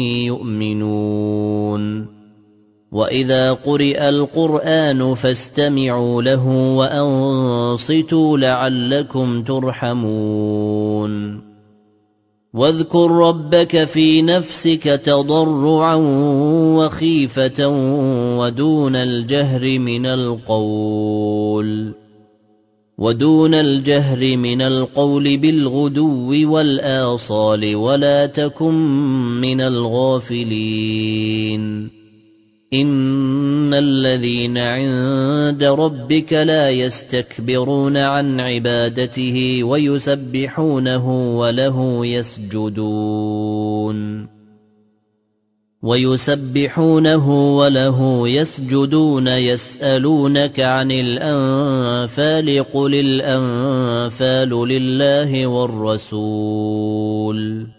يؤمنون وإذا قرئ القرآن فاستمعوا له وأنصتوا لعلكم ترحمون واذكر ربك في نفسك تضرعا وخيفة ودون الجهر من القول بالغدو والآصال ولا تكن من الغافلين إن الذين عند ربك لا يستكبرون عن عبادته ويسبحونه وله يسجدون يسألونك عن الأنفال قل الأنفال لله والرسول